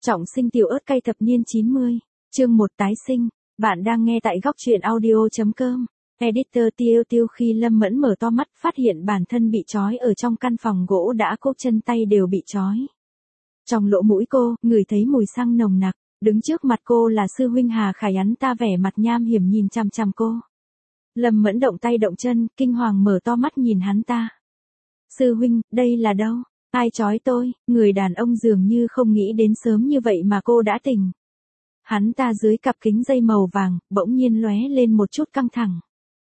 Trọng sinh tiểu ớt cay thập niên 90, chương 1 tái sinh, bạn đang nghe tại góc truyện audio.com. Editor Tiêu Tiêu khi Lâm Mẫn mở to mắt phát hiện bản thân bị trói ở trong căn phòng gỗ đã cốt chân tay đều bị trói. Trong lỗ mũi cô, ngửi thấy mùi xăng nồng nặc, đứng trước mặt cô là sư huynh Hà Khải, hắn ta vẻ mặt nham hiểm nhìn chằm chằm cô. Lâm Mẫn động tay động chân, kinh hoàng mở to mắt nhìn hắn ta. Sư huynh, đây là đâu? Ai trói tôi? Người đàn ông dường như không nghĩ đến sớm như vậy mà cô đã tỉnh. Hắn ta dưới cặp kính dây màu vàng, bỗng nhiên lóe lên một chút căng thẳng.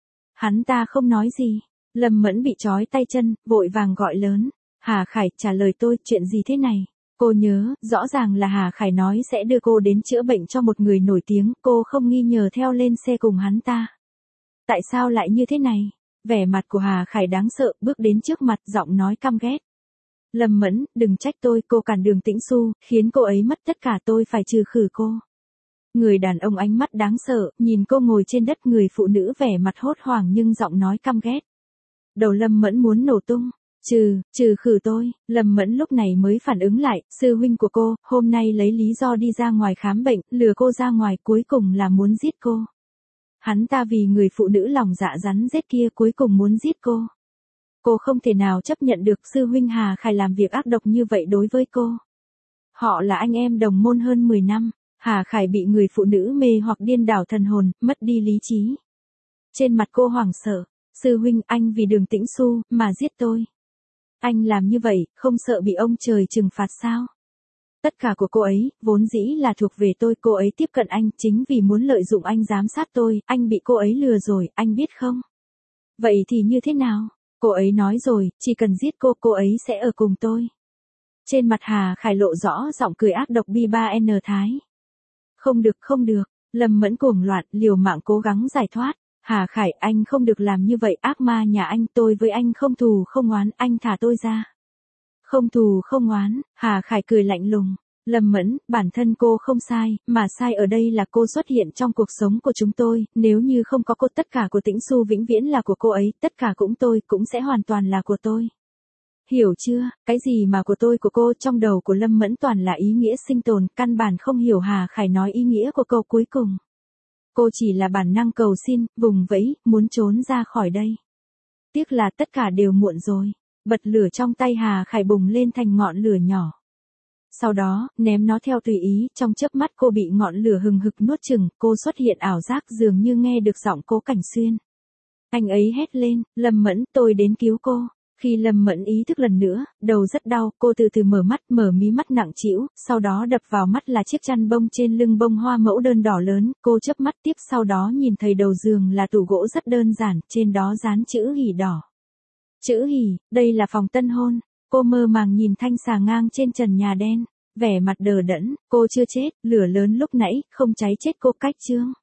Hắn ta không nói gì. Lâm Mẫn bị trói tay chân, vội vàng gọi lớn. Hà Khải, trả lời tôi, chuyện gì thế này? Cô nhớ, rõ ràng là Hà Khải nói sẽ đưa cô đến chữa bệnh cho một người nổi tiếng, cô không nghi ngờ theo lên xe cùng hắn ta. Tại sao lại như thế này? Vẻ mặt của Hà Khải đáng sợ, bước đến trước mặt, giọng nói căm ghét. Lâm Mẫn, đừng trách tôi, cô cản đường Tĩnh Xu, khiến cô ấy mất tất cả, tôi phải trừ khử cô. Người đàn ông ánh mắt đáng sợ, nhìn cô ngồi trên đất, người phụ nữ vẻ mặt hốt hoảng nhưng giọng nói căm ghét. Đầu Lâm Mẫn muốn nổ tung. Trừ khử tôi. Lâm Mẫn lúc này mới phản ứng lại, sư huynh của cô, hôm nay lấy lý do đi ra ngoài khám bệnh, lừa cô ra ngoài, cuối cùng là muốn giết cô. Hắn ta vì người phụ nữ lòng dạ rắn rết kia cuối cùng muốn giết cô. Cô không thể nào chấp nhận được sư huynh Hà Khải làm việc ác độc như vậy đối với cô. Họ là anh em đồng môn hơn 10 năm, Hà Khải bị người phụ nữ mê hoặc điên đảo thần hồn, mất đi lý trí. Trên mặt cô hoảng sợ, sư huynh, anh vì đường Tĩnh Xu mà giết tôi. Anh làm như vậy, không sợ bị ông trời trừng phạt sao? Tất cả của cô ấy, vốn dĩ là thuộc về tôi, cô ấy tiếp cận anh chính vì muốn lợi dụng anh giám sát tôi, anh bị cô ấy lừa rồi, anh biết không? Vậy thì như thế nào? Cô ấy nói rồi, chỉ cần giết cô ấy sẽ ở cùng tôi. Trên mặt Hà Khải lộ rõ giọng cười ác độc bi-ba-n thái. Không được, Lâm Mẫn cuồng loạn, liều mạng cố gắng giải thoát. Hà Khải, anh không được làm như vậy, ác ma nhà anh, tôi với anh không thù không oán, anh thả tôi ra. Không thù không oán, Hà Khải cười lạnh lùng. Lâm Mẫn, bản thân cô không sai, mà sai ở đây là cô xuất hiện trong cuộc sống của chúng tôi, nếu như không có cô tất cả của Tĩnh Xu vĩnh viễn là của cô ấy, tất cả cũng tôi cũng sẽ hoàn toàn là của tôi. Hiểu chưa, cái gì mà của tôi của cô, trong đầu của Lâm Mẫn toàn là ý nghĩa sinh tồn, căn bản không hiểu Hà Khải nói ý nghĩa của câu cuối cùng. Cô chỉ là bản năng cầu xin, vùng vẫy, muốn trốn ra khỏi đây. Tiếc là tất cả đều muộn rồi. Bật lửa trong tay Hà Khải bùng lên thành ngọn lửa nhỏ. Sau đó, ném nó theo tùy ý, trong chớp mắt cô bị ngọn lửa hừng hực nuốt chửng, cô xuất hiện ảo giác dường như nghe được giọng Cố Cảnh Xuyên. Anh ấy hét lên, Lâm Mẫn, tôi đến cứu cô. Khi Lâm Mẫn ý thức lần nữa, đầu rất đau, cô từ từ mở mắt, mở mí mắt nặng trĩu, sau đó đập vào mắt là chiếc chăn bông trên lưng bông hoa mẫu đơn đỏ lớn, cô chớp mắt tiếp sau đó nhìn thấy đầu giường là tủ gỗ rất đơn giản, trên đó dán chữ Hỉ đỏ. Chữ Hỉ, đây là phòng tân hôn. Cô mơ màng nhìn thanh xà ngang trên trần nhà đen, vẻ mặt đờ đẫn, cô chưa chết, lửa lớn lúc nãy, không cháy chết cô. Cách chương